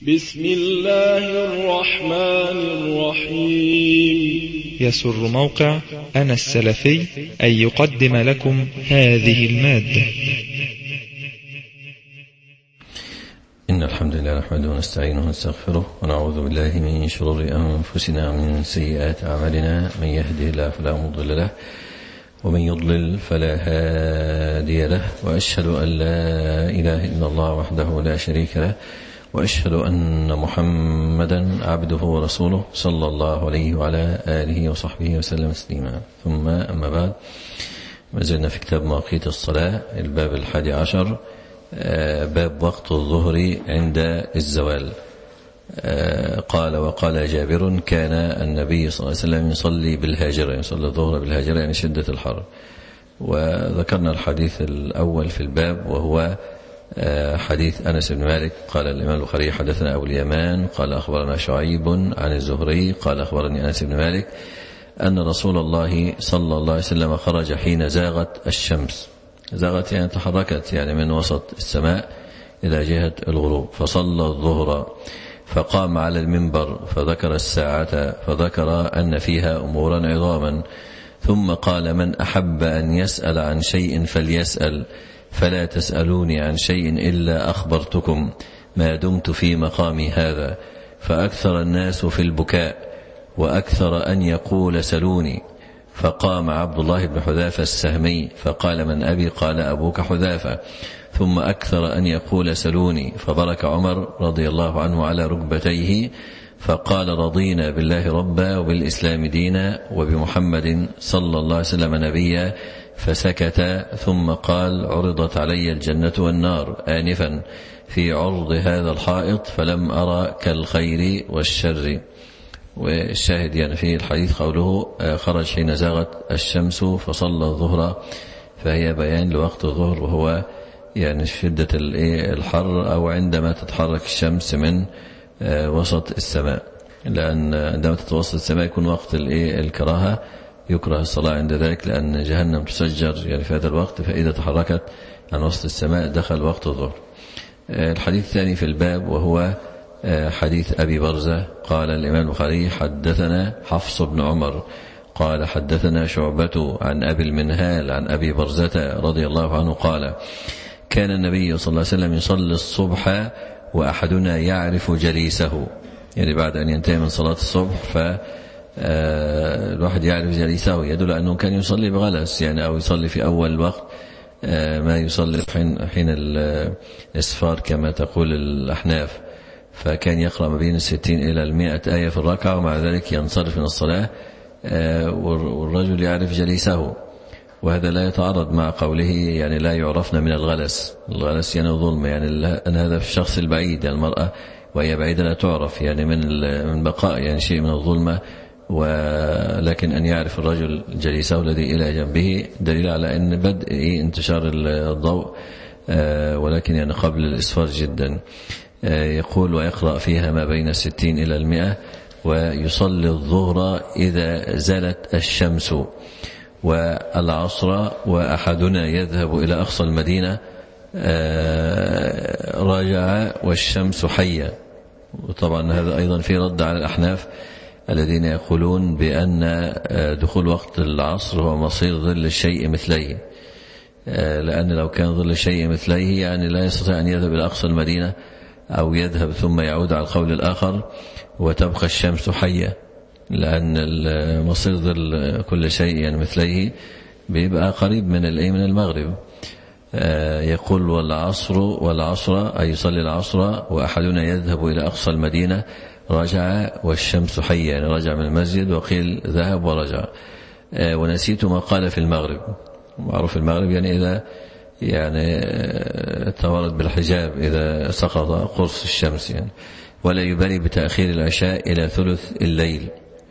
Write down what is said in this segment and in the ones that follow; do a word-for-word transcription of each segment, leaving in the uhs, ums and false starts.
بسم الله الرحمن الرحيم. يسر موقع أنا السلفي أن يقدم لكم هذه المادة. إن الحمد لله نحمده ونستعينه ونستغفره ونعوذ بالله من شرور أنفسنا ومن سيئات أعمالنا، من يهده الله فلا مضل له ومن يضلل فلا هادي له، وأشهد أن لا إله إلا الله وحده لا شريك له، وأشهد أن محمدا عبده ورسوله صلى الله عليه وعلى آله وصحبه وسلم تسليما. ثم أما بعد، ما زلنا في كتاب مواقيت الصلاة، الباب الحادي عشر، باب وقت الظهر عند الزوال. قال وقال جابر: كان النبي صلى الله عليه وسلم يصلي بالهاجرة، يصلي الظهر بالهاجرة يعني شدة الحر. وذكرنا الحديث الأول في الباب وهو حديث أنس بن مالك. قال الإمام البخاري: حدثنا أبو اليمان قال أخبرنا شعيب عن الزهري قال أخبرني أنس بن مالك أن رسول الله صلى الله عليه وسلم خرج حين زاغت الشمس. زاغت يعني تحركت، يعني من وسط السماء إلى جهة الغروب، فصلى الظهر فقام على المنبر فذكر الساعة، فذكر أن فيها أمورا عظاما، ثم قال: من أحب أن يسأل عن شيء فليسأل، فلا تسألوني عن شيء إلا أخبرتكم ما دمت في مقامي هذا. فأكثر الناس في البكاء وأكثر أن يقول: سلوني. فقام عبد الله بن حذافة السهمي فقال: من أبي؟ قال: أبوك حذافة. ثم أكثر أن يقول: سلوني. فبرك عمر رضي الله عنه على ركبتيه فقال: رضينا بالله ربا وبالإسلام دينا وبمحمد صلى الله عليه وسلم نبيا. فسكت، ثم قال: عرضت علي الجنة والنار آنفا في عرض هذا الحائط فلم أرى كالخير والشر. والشاهد يعني في الحديث قوله: خرج حين زاغت الشمس فصلى الظهر، فهي بيان لوقت الظهر، وهو يعني شدة الحر أو عندما تتحرك الشمس من وسط السماء، لأن عندما تتوسط السماء يكون وقت الكراهة، يكره الصلاة عند ذلك، لأن جهنم تسجر يعني في هذا الوقت، فإذا تحركت عن وسط السماء دخل وقت الظهر. الحديث الثاني في الباب وهو حديث أبي برزة. قال الإمام البخاري: حدثنا حفص بن عمر قال حدثنا شعبة عن أبي المنهال عن أبي برزة رضي الله عنه قال: كان النبي صلى الله عليه وسلم يصلي الصبح وأحدنا يعرف جليسه، يعني بعد أن ينتهي من صلاة الصبح فالواحد يعرف جليسه، يدل أنه كان يصلي بغلس يعني، أو يصلي في أول الوقت ما يصلي حين, حين الإسفار كما تقول الأحناف، فكان يقرأ ما بين الستين إلى المائة آية في الركعة، ومع ذلك ينصرف من الصلاة والرجل يعرف جليسه. وهذا لا يتعارض مع قوله يعني لا يعرفن من الغلس. الغلس يعني ظلم، يعني أن هذا في الشخص البعيد، يعني المرأة وهي بعيدة لا تعرف يعني من من بقاء يعني شيء من الظلمة، ولكن أن يعرف الرجل جليسه الذي إلى جنبه دليل على أن بدء انتشار الضوء، ولكن يعني قبل الإسفار جدا. يقول: ويقرأ فيها ما بين الستين إلى المئة، ويصلي الظهر إذا زالت الشمس والعصر، وأحدنا يذهب إلى أقصى المدينة رجع والشمس حية. وطبعا هذا أيضا في رد على الأحناف الذين يقولون بأن دخول وقت العصر هو مصير ظل الشيء مثليه، لأن لو كان ظل الشيء مثليه يعني لا يستطيع أن يذهب إلى أقصى المدينة أو يذهب ثم يعود على القول الآخر وتبقى الشمس حية، لأن مصير ظل كل شيء يعني مثليه بيبقى قريب من من المغرب. يقول: والعصر والعصر أي يصلي العصر وأحدنا يذهب إلى أقصى المدينة رجع والشمس حية، يعني رجع من المسجد، وقيل ذهب ورجع. ونسيت ما قال في المغرب. معروف المغرب يعني إذا يعني توارد بالحجاب، إذا سقط قرص الشمس يعني. ولا يبالي بتأخير العشاء إلى ثلث الليل،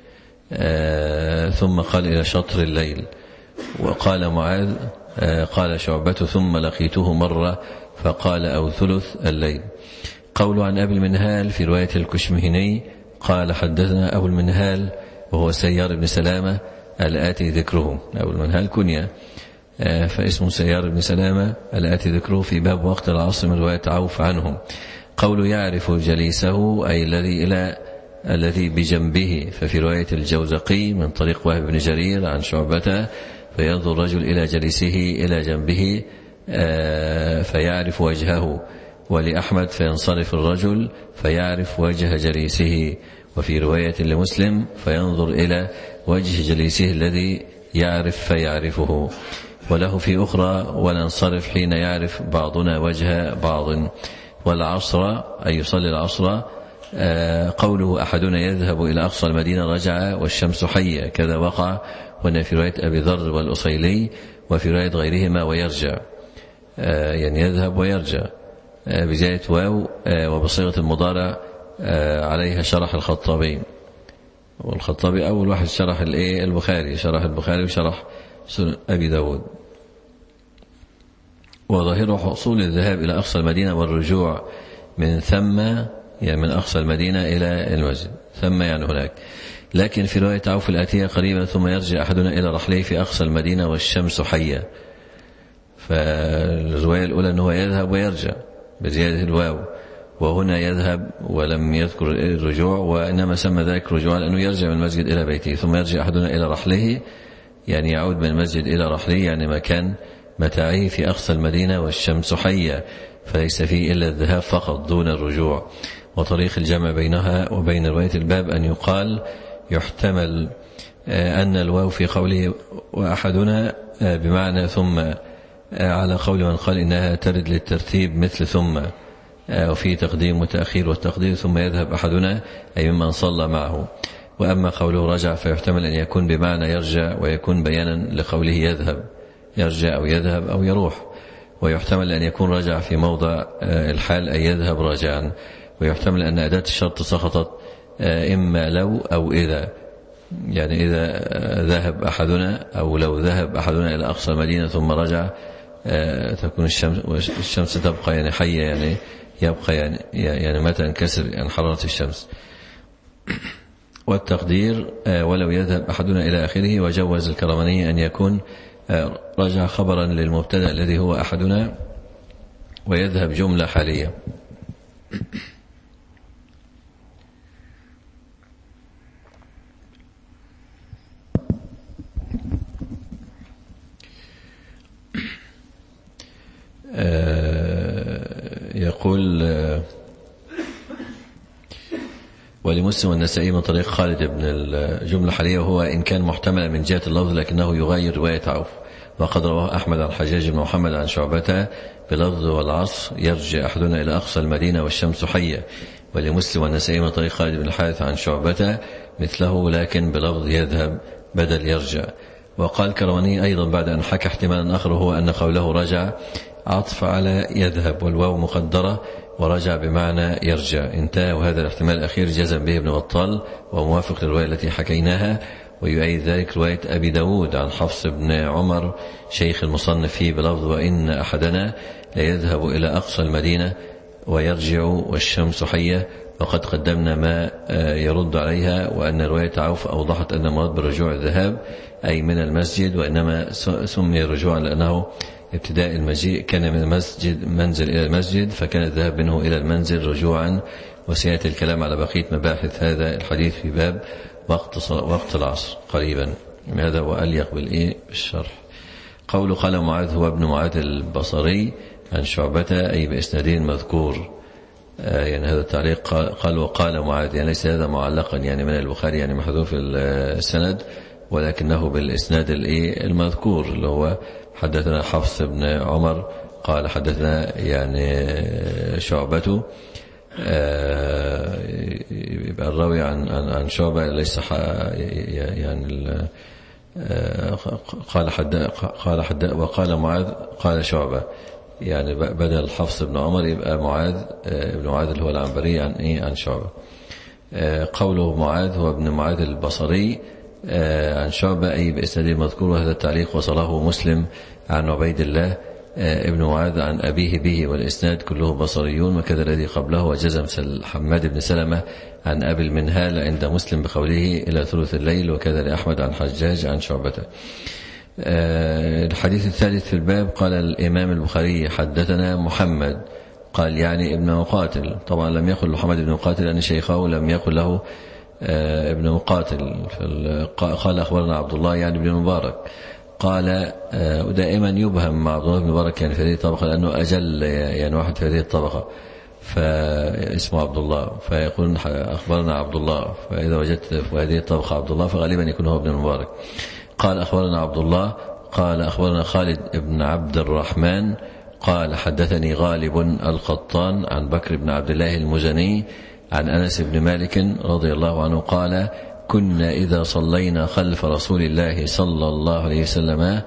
ثم قال إلى شطر الليل. وقال معاذ قال شعبة: ثم لقيته مرة فقال: أو ثلث الليل. قول عن أبي المنهال في رواية الكشمهني قال: حدثنا أبو المنهال وهو سيار بن سلامة الآتي ذكره. أبو المنهال كنية، فاسمه سيار بن سلامة الآتي ذكره في باب وقت العصر من رواية عوف عنهم. قول يعرف جليسه أي الذي إلى الذي بجنبه. ففي رواية الجوزقي من طريق وهب بن جرير عن شعبة فينظر الرجل إلى جليسه إلى جنبه فيعرف وجهه. ولأحمد فينصرف الرجل فيعرف وجه جليسه. وفي رواية لمسلم فينظر إلى وجه جليسه الذي يعرف فيعرفه. وله في أخرى وننصرف حين يعرف بعضنا وجه بعض. والعصر أي يصلي العصر قوله أحدنا يذهب إلى أقصى المدينة رجع والشمس حية كذا وقع. وأن في رواية أبي ذر والأصيلي وفي رواية غيرهما ويرجع يعني يذهب ويرجع بزيادة واو وبصيغة المضارع عليها شرح الخطابي. والخطابي أول واحد شرح الإيه البخاري شرح البخاري وشرح سنن أبي داود. وظاهره حصول الذهاب إلى أقصى المدينة والرجوع من ثم يعني من أقصى المدينة إلى المسجد ثم يعني هناك. لكن في رواية عوف الآتية قريبا ثم يرجع أحدنا إلى رحله في أقصى المدينة والشمس حية. فالرواية الأولى أنه يذهب ويرجع بزيادة الواو وهنا يذهب ولم يذكر الرجوع وإنما سمى ذلك رجوعا لأنه يرجع من المسجد إلى بيته. ثم يرجع أحدنا إلى رحله يعني يعود من المسجد إلى رحله يعني مكان متاعه في أقصى المدينة والشمس حية فليس فيه إلا الذهاب فقط دون الرجوع. وطريق الجمع بينها وبين رواية الباب أن يقال يحتمل أن الواو في قوله وأحدنا بمعنى ثم على قول من قال إنها ترد للترتيب مثل ثم وفي تقديم وتأخير والتقدير ثم يذهب أحدنا أي ممن صلى معه. وأما قوله رجع فيحتمل أن يكون بمعنى يرجع ويكون بيانا لقوله يذهب يرجع أو يذهب أو يروح. ويحتمل أن يكون رجع في موضع الحال أي يذهب راجعا. ويحتمل أن أداة الشرط سقطت إما لو أو إذا يعني إذا ذهب أحدنا أو لو ذهب أحدنا إلى أقصى المدينة ثم رجع تكون الشمس الشمس تبقى يعني حية يعني يبقى يعني يعني متى انكسر يعني حرارة الشمس. والتقدير ولو يذهب أحدنا إلى آخره. وجوز الكرماني أن يكون رجع خبرا للمبتدأ الذي هو أحدنا ويذهب جملة حالية. يقول ولمسلم والنسائي من طريق خالد بن الجملة حالية وهو إن كان محتملا من جهة اللفظ لكنه يغير رواية عوف. وقد رواه أحمد عن حجاج بن محمد عن شعبة بلفظ والعصر يرجع أحدنا إلى أقصى المدينة والشمس حية. ولمسلم والنسائي من طريق خالد بن الحارث عن شعبة مثله لكن بلفظ يذهب بدل يرجع. وقال كرواني أيضا بعد أن حكى احتمالا آخر هو أن قوله رجع عطف على يذهب والواو مقدرة ورجع بمعنى يرجع انتهى. وهذا الاحتمال الأخير جزم به ابن بطال وموافق للرواية التي حكيناها. ويؤيد ذلك رواية أبي داود عن حفص بن عمر شيخ المصنف فيه بلفظ وإن أحدنا ليذهب إلى أقصى المدينة ويرجع والشمس حية. وقد قدمنا ما يرد عليها وأن رواية عوف أوضحت أن مراد بالرجوع الذهاب أي من المسجد وإنما سمي رجوعا لأنه ابتداء المجيء كان من المسجد منزل إلى المسجد فكان الذهاب منه إلى المنزل رجوعا. وسيأتي الكلام على بقية مباحث هذا الحديث في باب وقت وقت العصر قريبا. هذا وأليق بالإيه بالشرح. قول قال معاذ هو ابن معاذ البصري عن شعبة أي بإسناده المذكور يعني هذا التعليق قال وقال معاذ يعني ليس هذا معلقا يعني من البخاري يعني محذوف السند ولكنه بالإسناد المذكور اللي هو حدثنا حفص بن عمر قال حدثنا يعني شعبة يبقى الراوي عن عن شعبة ليس يعني قال حد قال حد وقال معاذ قال شعبة يعني بدل حفص بن عمر يبقى معاذ ابن معاذ اللي هو العنبري عن ايه عن شعبة. قوله معاذ هو ابن معاذ البصري عن شعبة أي بإسناد المذكور. وهذا التعليق وصله مسلم عن عبيد الله ابن معاذ عن أبيه به والإسناد كله بصريون. وكذا الذي قبله وجزم حماد بن سلمة عن أبي المنهال عند مسلم بقوله إلى ثلث الليل. وكذا لأحمد عن حجاج عن شعبة. الحديث الثالث في الباب قال الإمام البخاري حدثنا محمد قال يعني ابن مقاتل. طبعا لم يقل محمد بن مقاتل لأن شيخه لم يقل له ابن مقاتل. قال أخبرنا عبد الله يعني ابن المبارك. قال ودائما يبهم مع عبد الله بن المبارك يعني في هذه الطبقة لأنه أجل يعني واحد في هذه الطبقة فاسمه عبد الله، فيقول أخبرنا عبد الله، فإذا وجدت في هذه الطبقة عبد الله فغالبا يكون هو ابن المبارك. قال أخبرنا عبد الله قال أخبرنا خالد بن عبد الرحمن قال حدثني غالب القطان عن بكر بن عبد الله المزني عن أنس بن مالك رضي الله عنه قال كنا إذا صلينا خلف رسول الله صلى الله عليه وسلم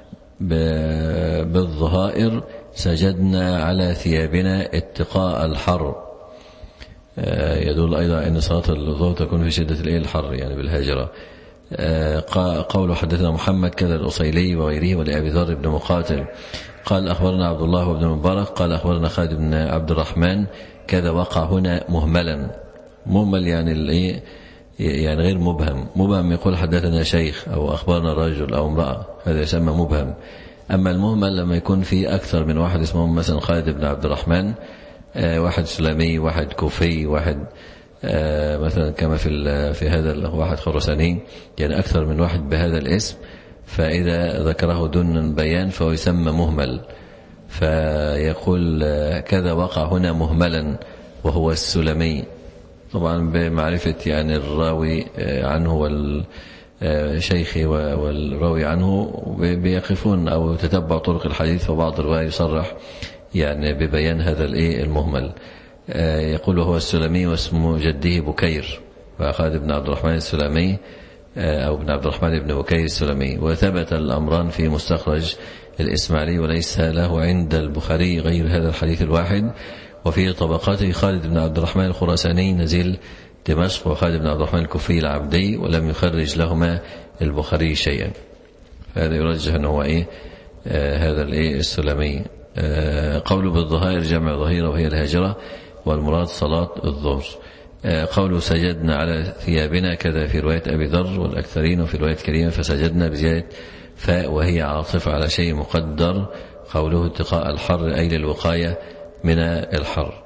بالظهائر سجدنا على ثيابنا اتقاء الحر. يدل أيضا أن صلاة الظهر تكون في شدة الحر يعني بالهاجرة. قول حدثنا محمد كذا الأصيلي وغيره ولأبي ذر بن مقاتل قال أخبرنا عبد الله بن مبارك قال أخبرنا خالد بن عبد الرحمن كذا وقع هنا مهملا. مهمل يعني يعني غير مبهم. مبهم يقول حدثنا شيخ أو أخبرنا رجل أو امرأة، هذا يسمى مبهم. أما المهمل لما يكون في أكثر من واحد اسمهم مثلا خالد بن عبد الرحمن، واحد سلمي واحد كوفي واحد مثلا كما في في هذا واحد خرساني، يعني أكثر من واحد بهذا الاسم، فإذا ذكره دون بيان فهو يسمى مهمل. فيقول كذا وقع هنا مهملا وهو السلمي، طبعا بمعرفة يعني الراوي عنه والشيخ والراوي عنه بيقفون أو تتبع طرق الحديث، فبعض الرواية يصرح يعني ببيان هذا المهمل. يقول هو السلمي واسم جده بكير، فخالد بن عبد الرحمن السلمي أو ابن عبد الرحمن بن بكير السلمي. وثبت الأمران في مستخرج الإسماعيلي وليس له عند البخاري غير هذا الحديث الواحد. وفي طبقاته خالد بن عبد الرحمن الخراساني نزيل دمشق وخالد بن عبد الرحمن الكوفي العبدي، ولم يخرج لهما البخاري شيئا. فهذا يرجح أنه هو إيه آه هذا الإيه السلمي. آه قوله بالظهائر جمع ظهيرة وهي الهاجرة، والمراد صلاة الظهر. آه قوله سجدنا على ثيابنا كذا في رواية أبي ذر والأكثرين، وفي رواية كريمة فسجدنا بزيادة فاء وهي عاطفة على شيء مقدر. قوله اتقاء الحر أي للوقاية من الحر.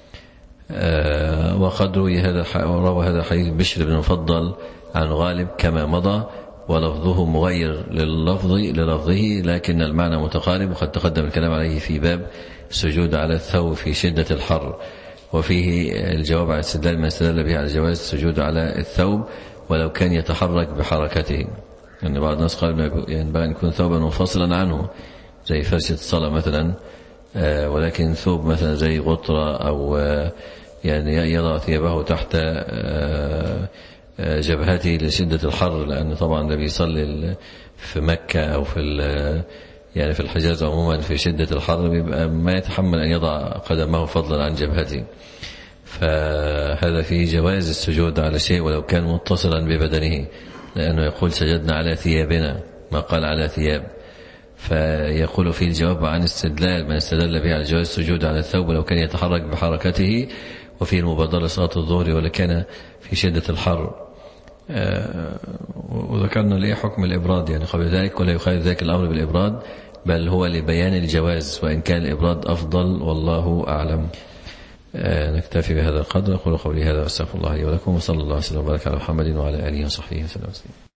آه وقد روي هذا روى هذا حديث بشر بن مفضل عن غالب كما مضى، ولفظه مغير لللفظ للفظه لكن المعنى متقارب، وقد تقدم الكلام عليه في باب السجود على الثوب في شدة الحر، وفيه الجواب على الاستدلال ما استدل به على جواز السجود على الثوب ولو كان يتحرك بحركته. يعني بعض الناس قال ينبغي أن يكون ثوبا منفصلا عنه زي فرشة الصلاة مثلا، آه ولكن ثوب مثلا زي غطرة أو آه يعني يضع ثيابه تحت آه جبهته لشدة الحر، لأن طبعا النبي يصلي في مكة أو في يعني في الحجاز عموما في شدة الحر بيبقى ما يتحمل أن يضع قدمه فضلا عن جبهته. فهذا فيه جواز السجود على شيء ولو كان متصلا ببدنه، لأنه يقول سجدنا على ثيابنا ما قال على ثياب. فيقول في الجواب عن استدلال من استدل به على جواز السجود على الثوب ولو كان يتحرك بحركته، وفي المبادرة صلاة الظهر ولا كان في شدة الحر. آه وذكرنا ليه حكم الإبراد يعني قبل ذلك، ولا يخالف ذلك الأمر بالإبراد، بل هو لبيان الجواز، وإن كان الإبراد أفضل والله أعلم. آه نكتفي بهذا القدر. أقول قولي هذا واستغفر الله لي ولكم، وصلى الله وسلم وبارك على محمد وعلى آله وصحبه وسلم.